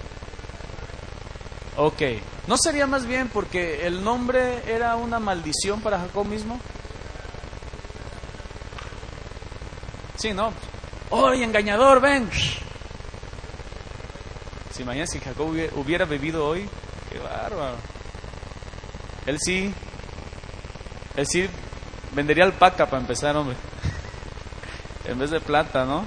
Ok, ¿no sería más bien porque el nombre era una maldición para Jacob mismo? Sí, ¿no? ¡Oye, engañador, ven! ¿Se imaginan si Jacob hubiera bebido hoy? ¡Qué bárbaro! Él sí, él sí vendería alpaca para empezar, hombre. En vez de plata, ¿no?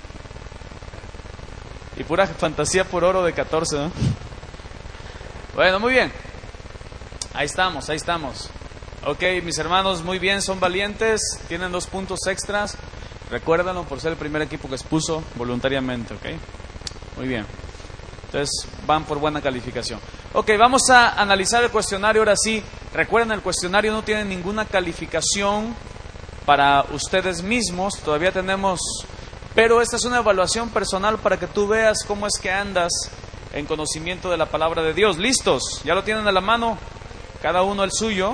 Y pura fantasía por oro de catorce, ¿no? Bueno, muy bien. Ahí estamos, ahí estamos. Ok, mis hermanos, muy bien, son valientes. Tienen dos puntos extras. Recuérdanlo por ser el primer equipo que expuso voluntariamente, ok. Muy bien. Entonces, van por buena calificación. Ok, vamos a analizar el cuestionario ahora sí. Recuerden, el cuestionario no tiene ninguna calificación para ustedes mismos. Todavía tenemos... Pero esta es una evaluación personal para que tú veas cómo es que andas en conocimiento de la palabra de Dios. ¿Listos? ¿Ya lo tienen a la mano? Cada uno el suyo.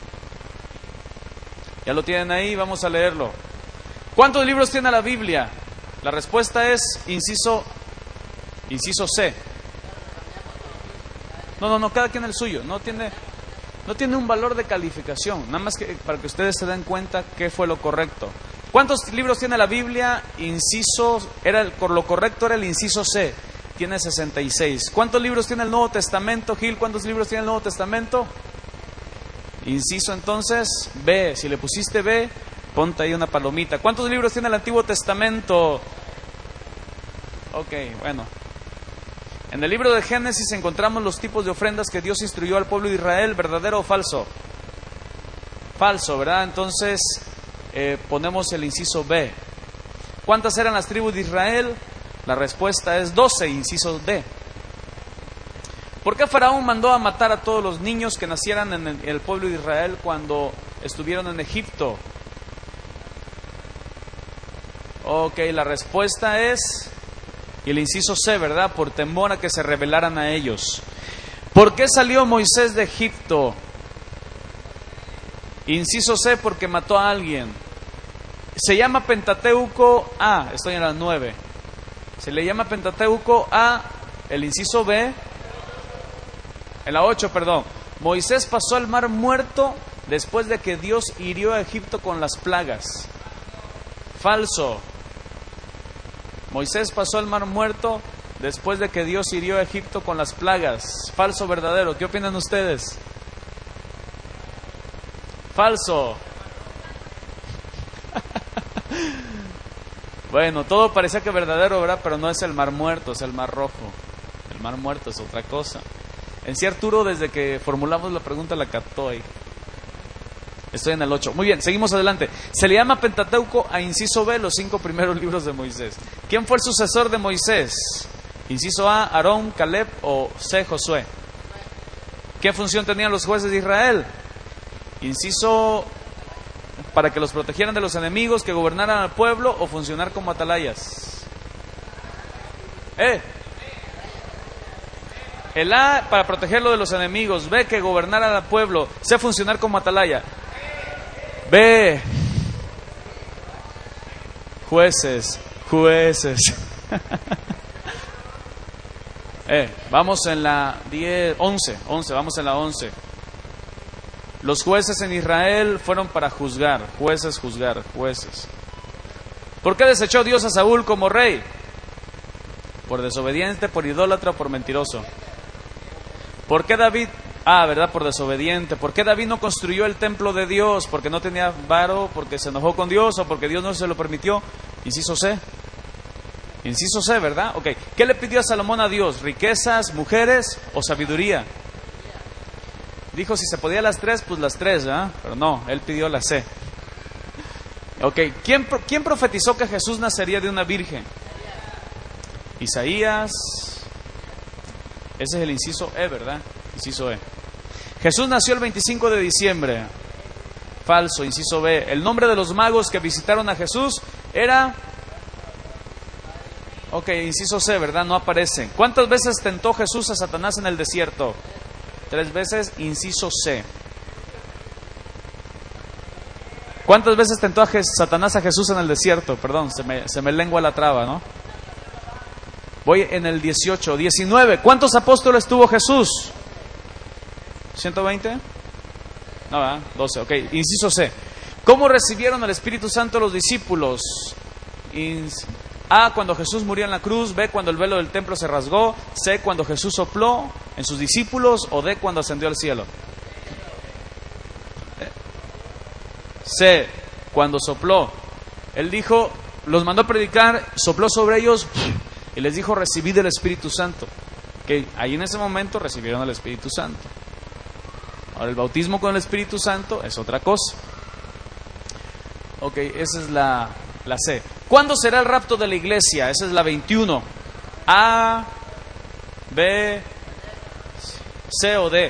Ya lo tienen ahí, vamos a leerlo. ¿Cuántos libros tiene la Biblia? La respuesta es inciso, inciso C. No, no, no, cada quien el suyo. No tiene, no tiene un valor de calificación. Nada más que para que ustedes se den cuenta qué fue lo correcto. ¿Cuántos libros tiene la Biblia? Inciso, era el, lo correcto era el inciso C. tiene sesenta y seis. ¿Cuántos libros tiene el Nuevo Testamento, Gil? ¿Cuántos libros tiene el Nuevo Testamento? Inciso entonces B. Si le pusiste B, ponte ahí una palomita. ¿Cuántos libros tiene el Antiguo Testamento? Ok, bueno. En el libro de Génesis encontramos los tipos de ofrendas que Dios instruyó al pueblo de Israel, ¿verdadero o falso? Falso, ¿verdad? Entonces eh, ponemos el inciso B. ¿Cuántas eran las tribus de Israel? La respuesta es doce, inciso D. ¿Por qué Faraón mandó a matar a todos los niños que nacieran en el, el pueblo de Israel cuando estuvieron en Egipto? Ok, la respuesta es, y el inciso C, ¿verdad? Por temor a que se rebelaran a ellos. ¿Por qué salió Moisés de Egipto? Inciso C, porque mató a alguien. Se llama Pentateuco A, estoy en la nueve. Se le llama Pentateuco a el inciso B, en la ocho, perdón. Moisés pasó al mar muerto después de que Dios hirió a Egipto con las plagas. Falso. Moisés pasó al mar muerto después de que Dios hirió a Egipto con las plagas. Falso, verdadero. ¿Qué opinan ustedes? Falso. Bueno, todo parecía que verdadero, ¿verdad? Pero no es el mar muerto, es el mar rojo. El mar muerto es otra cosa. En sí, Arturo, desde que formulamos la pregunta, la captó ahí. Estoy en el ocho. Muy bien, seguimos adelante. Se le llama Pentateuco a inciso B, los cinco primeros libros de Moisés. ¿Quién fue el sucesor de Moisés? Inciso A, Aarón, Caleb o C, Josué. ¿Qué función tenían los jueces de Israel? Inciso, para que los protegieran de los enemigos, que gobernaran al pueblo o funcionar como atalayas. Eh. El A, para protegerlo de los enemigos. B, que gobernaran al pueblo. C, funcionar como atalaya. B. Jueces, jueces. eh, vamos en la diez, once, once, vamos en la once. Los jueces en Israel fueron para juzgar, jueces, juzgar, jueces. ¿Por qué desechó Dios a Saúl como rey? Por desobediente, por idólatra o por mentiroso. ¿Por qué David? Ah, ¿verdad? Por desobediente. ¿Por qué David no construyó el templo de Dios? ¿Porque no tenía varo? ¿Porque se enojó con Dios? ¿O porque Dios no se lo permitió? Inciso C. Inciso C, ¿verdad? Ok. ¿Qué le pidió a Salomón a Dios? ¿Riquezas, mujeres o sabiduría? Dijo, si se podía las tres, pues las tres, ¿verdad? Pero no, él pidió la C. Ok. ¿Quién, ¿Quién profetizó que Jesús nacería de una virgen? Isaías. Ese es el inciso E, ¿verdad? Inciso E. Jesús nació el veinticinco de diciembre. Falso, inciso B. El nombre de los magos que visitaron a Jesús era... Ok, inciso C, ¿verdad? No aparece. ¿Cuántas veces tentó Jesús a Satanás en el desierto? Tres veces, inciso C. ¿Cuántas veces tentó a Satanás a Jesús en el desierto? Perdón, se me, se me lengua la traba, ¿no? Voy en el dieciocho. diecinueve. ¿Cuántos apóstoles tuvo Jesús? ¿ciento veinte? No, ¿verdad? doce. Ok, inciso C. ¿Cómo recibieron el Espíritu Santo los discípulos? Inc- A, cuando Jesús murió en la cruz. B, cuando el velo del templo se rasgó. C, cuando Jesús sopló en sus discípulos. O D, cuando ascendió al cielo. C, cuando sopló. Él dijo, los mandó a predicar, sopló sobre ellos y les dijo, recibid el Espíritu Santo. Que ahí en ese momento recibieron el Espíritu Santo. Ahora el bautismo con el Espíritu Santo es otra cosa. Ok, esa es la, la C. ¿Cuándo será el rapto de la iglesia? Esa es la veintiuno. A, B, C o D.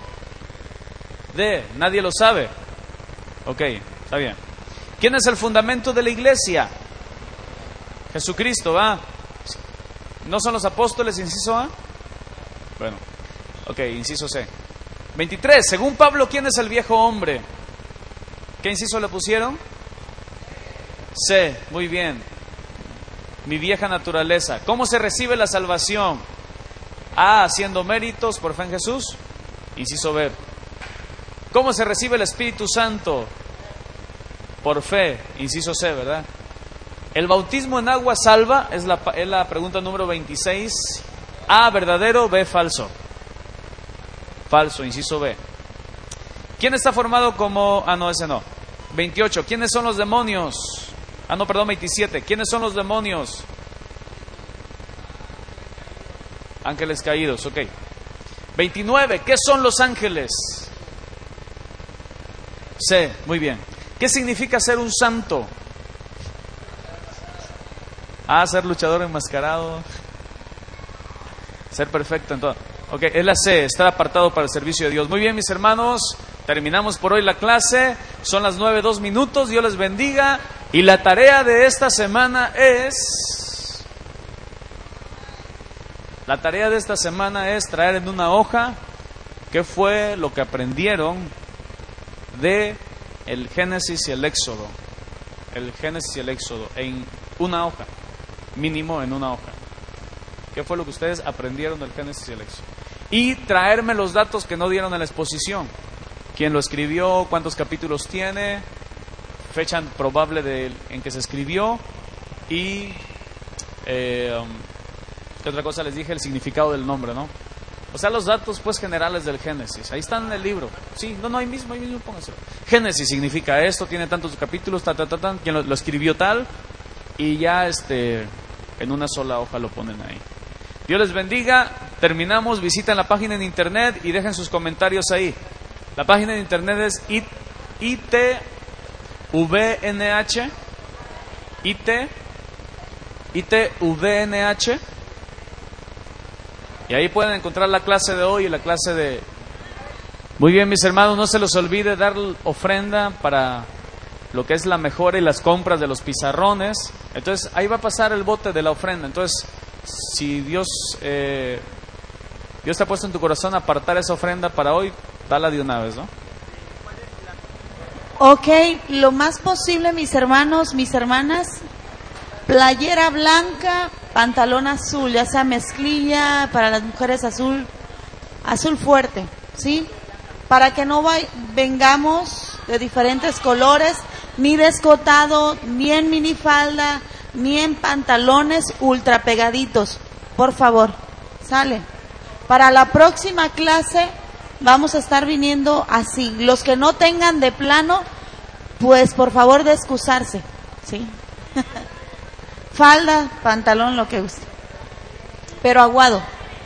D, nadie lo sabe. Ok, está bien. ¿Quién es el fundamento de la iglesia? Jesucristo, ¿va? ¿No son los apóstoles, inciso A? Bueno, ok, inciso C. veintitrés. Según Pablo, ¿quién es el viejo hombre? ¿Qué inciso le pusieron? C, muy bien. Mi vieja naturaleza. ¿Cómo se recibe la salvación? A, haciendo méritos por fe en Jesús. Inciso B. ¿Cómo se recibe el Espíritu Santo? Por fe. Inciso C, ¿verdad? ¿El bautismo en agua salva? Es la, es la pregunta número veintiséis. A, verdadero, B, falso. Falso, inciso B. ¿Quién está formado como... Ah, no, ese no. veintiocho. ¿Quiénes son los demonios? Ah, no, perdón, veintisiete. ¿Quiénes son los demonios? Ángeles caídos, ok. veintinueve. ¿Qué son los ángeles? C, muy bien. ¿Qué significa ser un santo? A, ser luchador enmascarado. Ser perfecto en todo. Ok, es la C, estar apartado para el servicio de Dios. Muy bien, mis hermanos, terminamos por hoy la clase. Son las nueve, dos minutos. Dios les bendiga. Y la tarea de esta semana es... La tarea de esta semana es traer en una hoja qué fue lo que aprendieron de el Génesis y el Éxodo. El Génesis y el Éxodo en una hoja, mínimo en una hoja. ¿Qué fue lo que ustedes aprendieron del Génesis y el Éxodo? Y traerme los datos que no dieron en la exposición. ¿Quién lo escribió? ¿Cuántos capítulos tiene? Fecha probable de, en que se escribió. Y... Eh, ¿qué otra cosa les dije? El significado del nombre, ¿no? O sea, los datos pues generales del Génesis. Ahí están en el libro. Sí, no, no, ahí mismo, ahí mismo pónganse. Génesis significa esto, tiene tantos capítulos, ta, ta, ta, ta, quién lo, lo escribió tal. Y ya este en una sola hoja lo ponen ahí. Dios les bendiga. Terminamos. Visiten la página en internet y dejen sus comentarios ahí. La página de internet es I T V N H I T I T V N H. Y ahí pueden encontrar la clase de hoy y la clase de... Muy bien, mis hermanos, no se les olvide dar ofrenda para lo que es la mejora y las compras de los pizarrones. Entonces, ahí va a pasar el bote de la ofrenda. Entonces, si Dios eh, Dios te ha puesto en tu corazón apartar esa ofrenda para hoy, dala de una vez, ¿no?
Ok, lo más posible, mis hermanos, mis hermanas, playera blanca, pantalón azul, ya sea mezclilla, para las mujeres azul, azul fuerte, ¿sí? Para que no vay, vengamos de diferentes colores, ni descotado, ni en minifalda, ni en pantalones ultra pegaditos, por favor, sale. Para la próxima clase vamos a estar viniendo así. Los que no tengan de plano, pues por favor de excusarse, ¿sí? Falda, pantalón, lo que guste, pero aguado.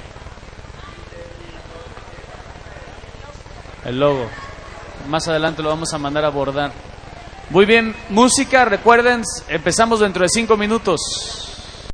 El logo. Más adelante lo vamos a mandar a bordar. Muy bien, música, recuerden, empezamos dentro de cinco minutos.